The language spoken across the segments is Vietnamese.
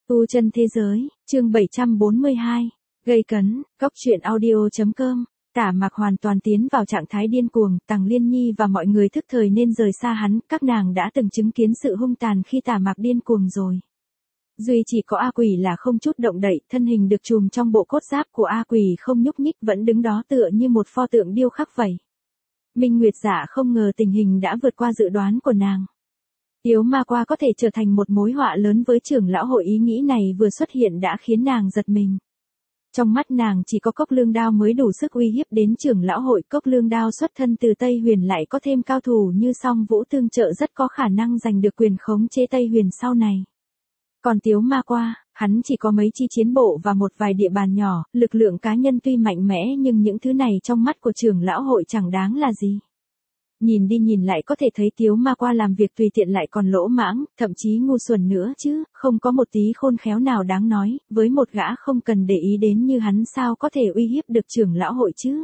Tu chân thế giới, chương 742, gây cấn, góc truyện audio.com. Tả Mạc hoàn toàn tiến vào trạng thái điên cuồng, Tằng Liên Nhi và mọi người thức thời nên rời xa hắn, các nàng đã từng chứng kiến sự hung tàn khi Tả Mạc điên cuồng rồi. Duy chỉ có A Quỷ là không chút động đậy, thân hình được trùm trong bộ cốt giáp của A Quỷ không nhúc nhích vẫn đứng đó tựa như một pho tượng điêu khắc vậy. Minh Nguyệt Dạ không ngờ tình hình đã vượt qua dự đoán của nàng. Tiếu ma qua có thể trở thành một mối họa lớn với trưởng lão hội, ý nghĩ này vừa xuất hiện đã khiến nàng giật mình. Trong mắt nàng chỉ có Cốc Lương Đao mới đủ sức uy hiếp đến trưởng lão hội. Cốc Lương Đao xuất thân từ Tây Huyền, lại có thêm cao thủ như Song Vũ tương trợ, rất có khả năng giành được quyền khống chế Tây Huyền sau này. Còn Tiếu ma qua, hắn chỉ có mấy chi chiến bộ và một vài địa bàn nhỏ, lực lượng cá nhân tuy mạnh mẽ nhưng những thứ này trong mắt của trưởng lão hội chẳng đáng là gì. Nhìn đi nhìn lại có thể thấy Tiếu ma qua làm việc tùy tiện lại còn lỗ mãng, thậm chí ngu xuẩn nữa chứ, không có một tí khôn khéo nào đáng nói, với một gã không cần để ý đến như hắn sao có thể uy hiếp được trưởng lão hội chứ.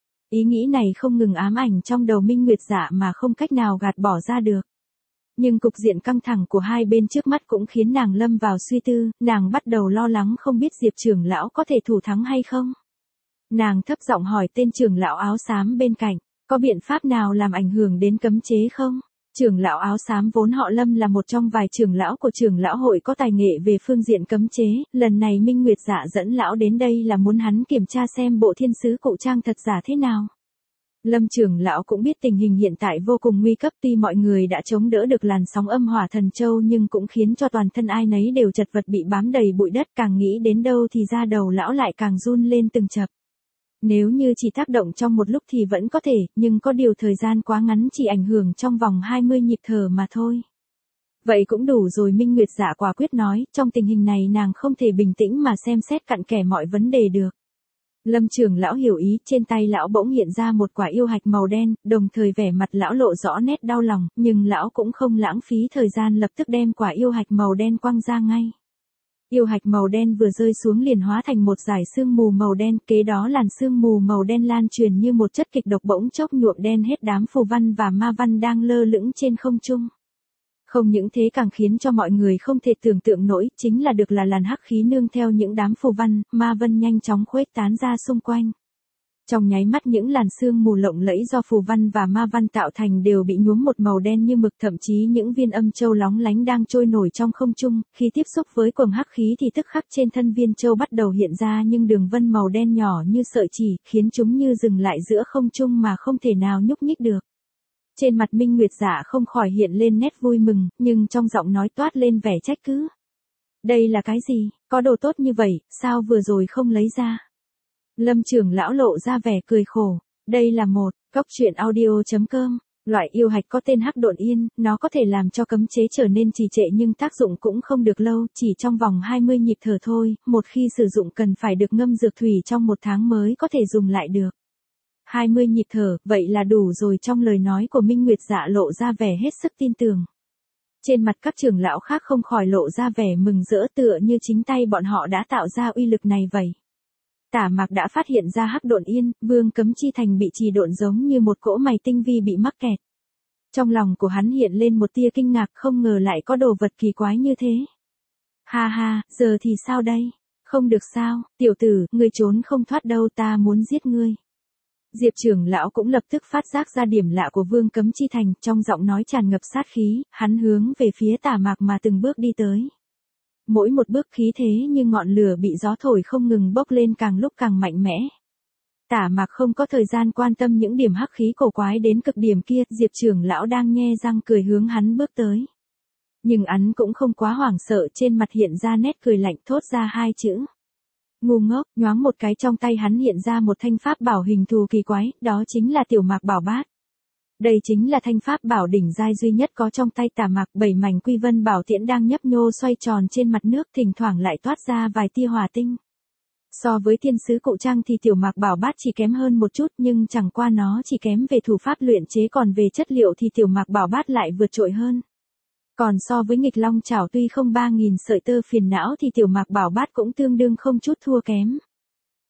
Ý nghĩ này không ngừng ám ảnh trong đầu Minh Nguyệt Dạ mà không cách nào gạt bỏ ra được. Nhưng cục diện căng thẳng của hai bên trước mắt cũng khiến nàng lâm vào suy tư, nàng bắt đầu lo lắng không biết Diệp trưởng lão có thể thủ thắng hay không. Nàng thấp giọng hỏi tên trưởng lão áo xám bên cạnh. Có biện pháp nào làm ảnh hưởng đến cấm chế không? Trưởng lão áo xám vốn họ Lâm là một trong vài trưởng lão của trưởng lão hội có tài nghệ về phương diện cấm chế, lần này Minh Nguyệt Dạ dẫn lão đến đây là muốn hắn kiểm tra xem bộ thiên sứ cụ trang thật giả thế nào. Lâm trưởng lão cũng biết tình hình hiện tại vô cùng nguy cấp, tuy mọi người đã chống đỡ được làn sóng âm hỏa thần châu nhưng cũng khiến cho toàn thân ai nấy đều chật vật bị bám đầy bụi đất, càng nghĩ đến đâu thì da đầu lão lại càng run lên từng chập. Nếu như chỉ tác động trong một lúc thì vẫn có thể, nhưng có điều thời gian quá ngắn, chỉ ảnh hưởng trong vòng 20 nhịp thở mà thôi. Vậy cũng đủ rồi, Minh Nguyệt Dạ quả quyết nói, trong tình hình này nàng không thể bình tĩnh mà xem xét cặn kẽ mọi vấn đề được. Lâm trưởng lão hiểu ý, trên tay lão bỗng hiện ra một quả yêu hạch màu đen, đồng thời vẻ mặt lão lộ rõ nét đau lòng, nhưng lão cũng không lãng phí thời gian, lập tức đem quả yêu hạch màu đen quăng ra ngay. Yêu hạch màu đen vừa rơi xuống liền hóa thành một dải sương mù màu đen, kế đó làn sương mù màu đen lan truyền như một chất kịch độc bỗng chốc nhuộm đen hết đám phù văn và ma văn đang lơ lửng trên không trung. Không những thế càng khiến cho mọi người không thể tưởng tượng nổi, chính là được là làn hắc khí nương theo những đám phù văn, ma văn nhanh chóng khuếch tán ra xung quanh. Trong nháy mắt những làn sương mù lộng lẫy do phù văn và ma văn tạo thành đều bị nhuốm một màu đen như mực, thậm chí những viên âm châu lóng lánh đang trôi nổi trong không trung, khi tiếp xúc với quầng hắc khí thì tức khắc trên thân viên châu bắt đầu hiện ra những đường vân màu đen nhỏ như sợi chỉ, khiến chúng như dừng lại giữa không trung mà không thể nào nhúc nhích được. Trên mặt Minh Nguyệt Dạ không khỏi hiện lên nét vui mừng, nhưng trong giọng nói toát lên vẻ trách cứ. Đây là cái gì, có đồ tốt như vậy, sao vừa rồi không lấy ra? Lâm trưởng lão lộ ra vẻ cười khổ, đây là một, góc truyện audio.com, loại yêu hạch có tên Hắc Độn Yên, nó có thể làm cho cấm chế trở nên trì trệ nhưng tác dụng cũng không được lâu, chỉ trong vòng 20 nhịp thở thôi, một khi sử dụng cần phải được ngâm dược thủy trong 1 tháng mới có thể dùng lại được. 20 nhịp thở, vậy là đủ rồi, trong lời nói của Minh Nguyệt Dạ lộ ra vẻ hết sức tin tưởng. Trên mặt các trưởng lão khác không khỏi lộ ra vẻ mừng rỡ, tựa như chính tay bọn họ đã tạo ra uy lực này vậy. Tả Mạc đã phát hiện ra Hắc Độn Yên, Vương Cấm Chi Thành bị trì độn giống như một cỗ mày tinh vi bị mắc kẹt. Trong lòng của hắn hiện lên một tia kinh ngạc, không ngờ lại có đồ vật kỳ quái như thế. Ha ha, giờ thì sao đây? Không được sao, tiểu tử, ngươi trốn không thoát đâu, ta muốn giết ngươi. Diệp trưởng lão cũng lập tức phát giác ra điểm lạ của Vương Cấm Chi Thành, trong giọng nói tràn ngập sát khí, hắn hướng về phía Tả Mạc mà từng bước đi tới. Mỗi một bước khí thế như ngọn lửa bị gió thổi không ngừng bốc lên, càng lúc càng mạnh mẽ. Tả Mạc không có thời gian quan tâm những điểm hắc khí cổ quái đến cực điểm kia, Diệp trưởng lão đang nhe răng cười hướng hắn bước tới. Nhưng hắn cũng không quá hoảng sợ, trên mặt hiện ra nét cười lạnh, thốt ra 2 chữ. Ngu ngốc, nhoáng một cái trong tay hắn hiện ra một thanh pháp bảo hình thù kỳ quái, đó chính là Tiểu Mạc Bảo Bát. Đây chính là thanh pháp bảo đỉnh giai duy nhất có trong tay Tả Mạc, 7 mảnh quy vân bảo tiễn đang nhấp nhô xoay tròn trên mặt nước, thỉnh thoảng lại toát ra vài tia hỏa tinh. So với thiên sứ cụ trang thì Tiểu Mạc Bảo Bát chỉ kém hơn một chút, nhưng chẳng qua nó chỉ kém về thủ pháp luyện chế, còn về chất liệu thì Tiểu Mạc Bảo Bát lại vượt trội hơn. Còn so với nghịch long chảo tuy không 3.000 sợi tơ phiền não thì Tiểu Mạc Bảo Bát cũng tương đương không chút thua kém.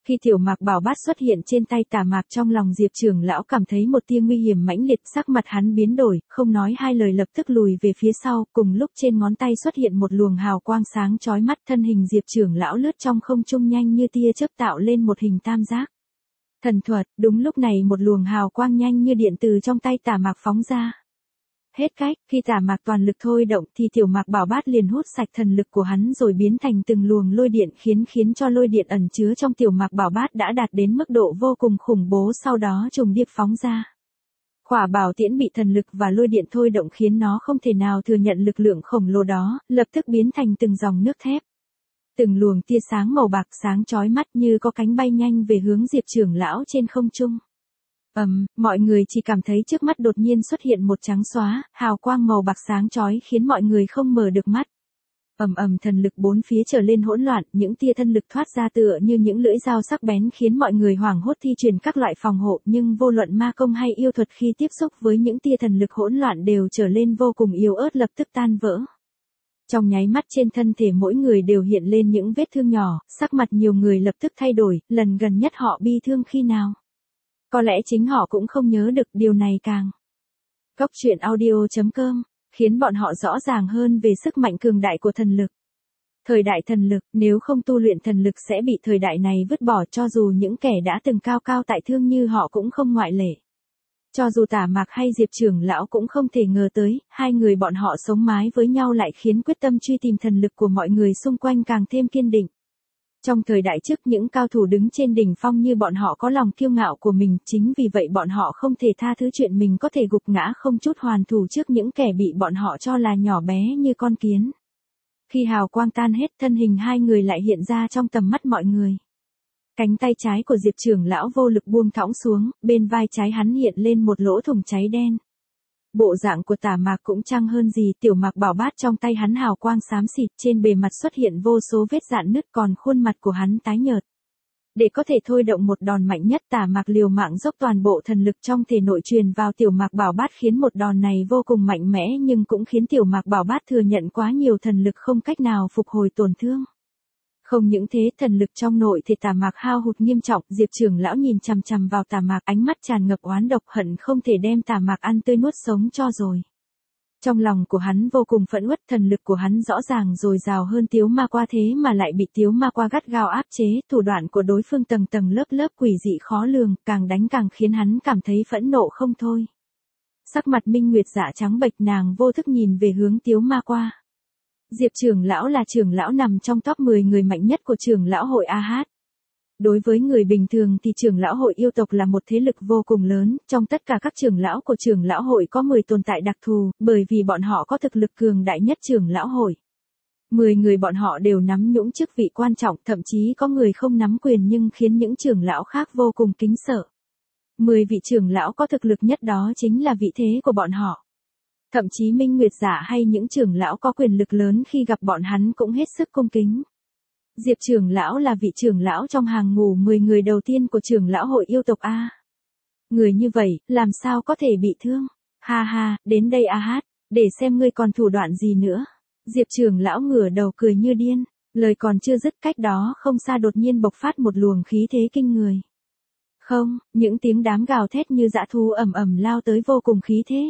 Khi tiểu mạc bảo bát xuất hiện trên tay Tả Mạc, trong lòng Diệp trưởng lão cảm thấy một tia nguy hiểm mãnh liệt, sắc mặt hắn biến đổi, không nói hai lời lập tức lùi về phía sau, cùng lúc trên ngón tay xuất hiện một luồng hào quang sáng chói mắt, thân hình Diệp trưởng lão lướt trong không trung nhanh như tia chớp tạo lên một hình tam giác. Thần thuật, đúng lúc này một luồng hào quang nhanh như điện từ trong tay Tả Mạc phóng ra. Hết cách, khi Tả Mạc toàn lực thôi động thì tiểu mạc bảo bát liền hút sạch thần lực của hắn rồi biến thành từng luồng lôi điện khiến cho lôi điện ẩn chứa trong tiểu mạc bảo bát đã đạt đến mức độ vô cùng khủng bố, sau đó trùng điệp phóng ra. Khỏa bảo tiễn bị thần lực và lôi điện thôi động khiến nó không thể nào thừa nhận lực lượng khổng lồ đó, lập tức biến thành từng dòng nước thép. Từng luồng tia sáng màu bạc sáng chói mắt như có cánh bay nhanh về hướng Diệp trưởng lão trên không trung. Mọi người chỉ cảm thấy trước mắt đột nhiên xuất hiện một trắng xóa, hào quang màu bạc sáng chói khiến mọi người không mở được mắt. Thần lực bốn phía trở lên hỗn loạn, những tia thân lực thoát ra tựa như những lưỡi dao sắc bén khiến mọi người hoảng hốt thi triển các loại phòng hộ, nhưng vô luận ma công hay yêu thuật khi tiếp xúc với những tia thần lực hỗn loạn đều trở lên vô cùng yếu ớt, lập tức tan vỡ. Trong nháy mắt trên thân thể mỗi người đều hiện lên những vết thương nhỏ, sắc mặt nhiều người lập tức thay đổi, lần gần nhất họ bi thương khi nào. Có lẽ chính họ cũng không nhớ được, điều này càng. Cốc truyện audio.com khiến bọn họ rõ ràng hơn về sức mạnh cường đại của thần lực. Thời đại thần lực, nếu không tu luyện thần lực sẽ bị thời đại này vứt bỏ, cho dù những kẻ đã từng cao cao tại thượng như họ cũng không ngoại lệ. Cho dù Tả Mạc hay Diệp trưởng lão cũng không thể ngờ tới, hai người bọn họ sống mái với nhau lại khiến quyết tâm truy tìm thần lực của mọi người xung quanh càng thêm kiên định. Trong thời đại trước, những cao thủ đứng trên đỉnh phong như bọn họ có lòng kiêu ngạo của mình, chính vì vậy bọn họ không thể tha thứ chuyện mình có thể gục ngã không chút hoàn thủ trước những kẻ bị bọn họ cho là nhỏ bé như con kiến. Khi hào quang tan hết, thân hình hai người lại hiện ra trong tầm mắt mọi người. Cánh tay trái của Diệp trưởng lão vô lực buông thõng xuống, bên vai trái hắn hiện lên một lỗ thủng cháy đen. Bộ dạng của Tả Mạc cũng chẳng hơn gì, tiểu mạc bảo bát trong tay hắn hào quang xám xịt, trên bề mặt xuất hiện vô số vết rạn nứt, còn khuôn mặt của hắn tái nhợt. Để có thể thôi động một đòn mạnh nhất, Tả Mạc liều mạng dốc toàn bộ thần lực trong thể nội truyền vào tiểu mạc bảo bát, khiến một đòn này vô cùng mạnh mẽ nhưng cũng khiến tiểu mạc bảo bát thừa nhận quá nhiều thần lực không cách nào phục hồi tổn thương. Không những thế, thần lực trong nội thể Tả Mạc hao hụt nghiêm trọng, Diệp trưởng lão nhìn chằm chằm vào Tả Mạc, ánh mắt tràn ngập oán độc, hận không thể đem Tả Mạc ăn tươi nuốt sống cho rồi. Trong lòng của hắn vô cùng phẫn uất, thần lực của hắn rõ ràng dồi dào hơn Tiếu Ma Qua thế mà lại bị Tiếu Ma Qua gắt gao áp chế, thủ đoạn của đối phương tầng tầng lớp lớp quỷ dị khó lường, càng đánh càng khiến hắn cảm thấy phẫn nộ không thôi. Sắc mặt Minh Nguyệt Dạ trắng bệch, nàng vô thức nhìn về hướng Tiếu Ma Qua. Diệp trưởng lão là trưởng lão nằm trong top 10 người mạnh nhất của trưởng lão hội AH. Đối với người bình thường thì trưởng lão hội yêu tộc là một thế lực vô cùng lớn, trong tất cả các trưởng lão của trưởng lão hội có 10 tồn tại đặc thù, bởi vì bọn họ có thực lực cường đại nhất trưởng lão hội. 10 người bọn họ đều nắm những chức vị quan trọng, thậm chí có người không nắm quyền nhưng khiến những trưởng lão khác vô cùng kính sợ. 10 vị trưởng lão có thực lực nhất đó chính là vị thế của bọn họ. Thậm chí Minh Nguyệt Giả hay những trưởng lão có quyền lực lớn khi gặp bọn hắn cũng hết sức cung kính. Diệp trưởng lão là vị trưởng lão trong hàng ngũ 10 người đầu tiên của trưởng lão hội yêu tộc A. Người như vậy, làm sao có thể bị thương? Ha ha, đến đây AH, để xem ngươi còn thủ đoạn gì nữa. Diệp trưởng lão ngửa đầu cười như điên, lời còn chưa dứt, cách đó không xa đột nhiên bộc phát một luồng khí thế kinh người. Không, những tiếng đám gào thét như dã thú ầm ầm lao tới vô cùng khí thế.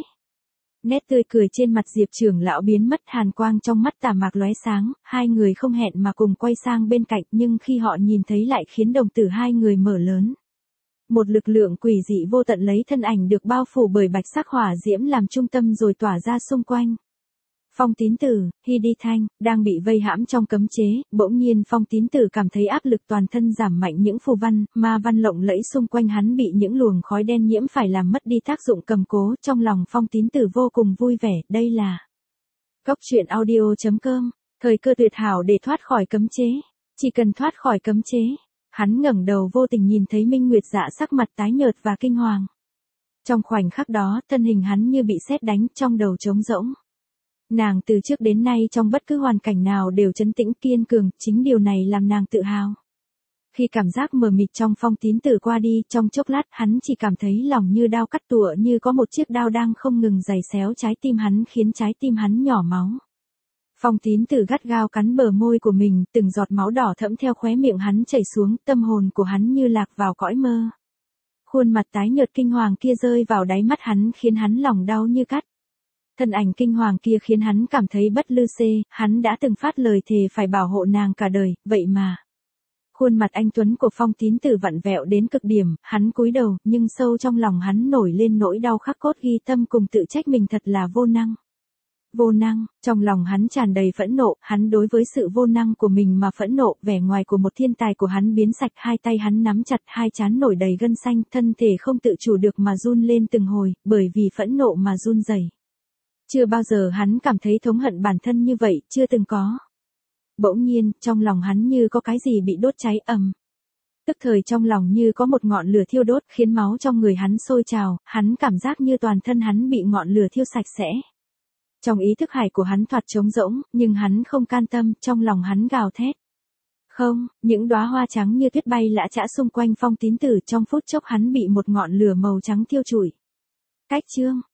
Nét tươi cười trên mặt Diệp trưởng lão biến mất, hàn quang trong mắt Tả Mạc lóe sáng, hai người không hẹn mà cùng quay sang bên cạnh, nhưng khi họ nhìn thấy lại khiến đồng tử hai người mở lớn. Một lực lượng quỷ dị vô tận lấy thân ảnh được bao phủ bởi bạch sắc hỏa diễm làm trung tâm rồi tỏa ra xung quanh. Phong Tín Tử, Hy Đi Thanh, đang bị vây hãm trong cấm chế, bỗng nhiên Phong Tín Tử cảm thấy áp lực toàn thân giảm mạnh, những phù văn, ma văn lộng lẫy xung quanh hắn bị những luồng khói đen nhiễm phải làm mất đi tác dụng cầm cố, trong lòng Phong Tín Tử vô cùng vui vẻ, đây là Cốc truyện audio.com, thời cơ tuyệt hảo để thoát khỏi cấm chế, chỉ cần thoát khỏi cấm chế. Hắn ngẩng đầu vô tình nhìn thấy Minh Nguyệt Dạ sắc mặt tái nhợt và kinh hoàng. Trong khoảnh khắc đó, thân hình hắn như bị sét đánh, trong đầu trống rỗng. Nàng từ trước đến nay trong bất cứ hoàn cảnh nào đều trấn tĩnh kiên cường, chính điều này làm nàng tự hào. Khi cảm giác mờ mịt trong Phong Tín Tử qua đi, trong chốc lát hắn chỉ cảm thấy lòng như đao cắt tủa, như có một chiếc đao đang không ngừng giày xéo trái tim hắn khiến trái tim hắn nhỏ máu. Phong Tín Tử gắt gao cắn bờ môi của mình, từng giọt máu đỏ thẫm theo khóe miệng hắn chảy xuống, tâm hồn của hắn như lạc vào cõi mơ. Khuôn mặt tái nhợt kinh hoàng kia rơi vào đáy mắt hắn khiến hắn lòng đau như cắt. Thân ảnh kinh hoàng kia khiến hắn cảm thấy bất lư xê, hắn đã từng phát lời thề phải bảo hộ nàng cả đời, vậy mà. Khuôn mặt anh Tuấn của Phong Tín Tử vặn vẹo đến cực điểm, hắn cúi đầu, nhưng sâu trong lòng hắn nổi lên nỗi đau khắc cốt ghi tâm cùng tự trách mình thật là vô năng. Vô năng, trong lòng hắn tràn đầy phẫn nộ, hắn đối với sự vô năng của mình mà phẫn nộ, vẻ ngoài của một thiên tài của hắn biến sạch, hai tay hắn nắm chặt, hai trán nổi đầy gân xanh, thân thể không tự chủ được mà run lên từng hồi, bởi vì phẫn nộ mà run rẩy. Chưa bao giờ hắn cảm thấy thống hận bản thân như vậy, chưa từng có. Bỗng nhiên, trong lòng hắn như có cái gì bị đốt cháy ầm. Tức thời trong lòng như có một ngọn lửa thiêu đốt, khiến máu trong người hắn sôi trào, hắn cảm giác như toàn thân hắn bị ngọn lửa thiêu sạch sẽ. Trong ý thức hải của hắn thoạt trống rỗng, nhưng hắn không can tâm, trong lòng hắn gào thét. Không, những đóa hoa trắng như tuyết bay lã chã xung quanh Phong Tín Tử, trong phút chốc hắn bị một ngọn lửa màu trắng thiêu trụi. Cách chương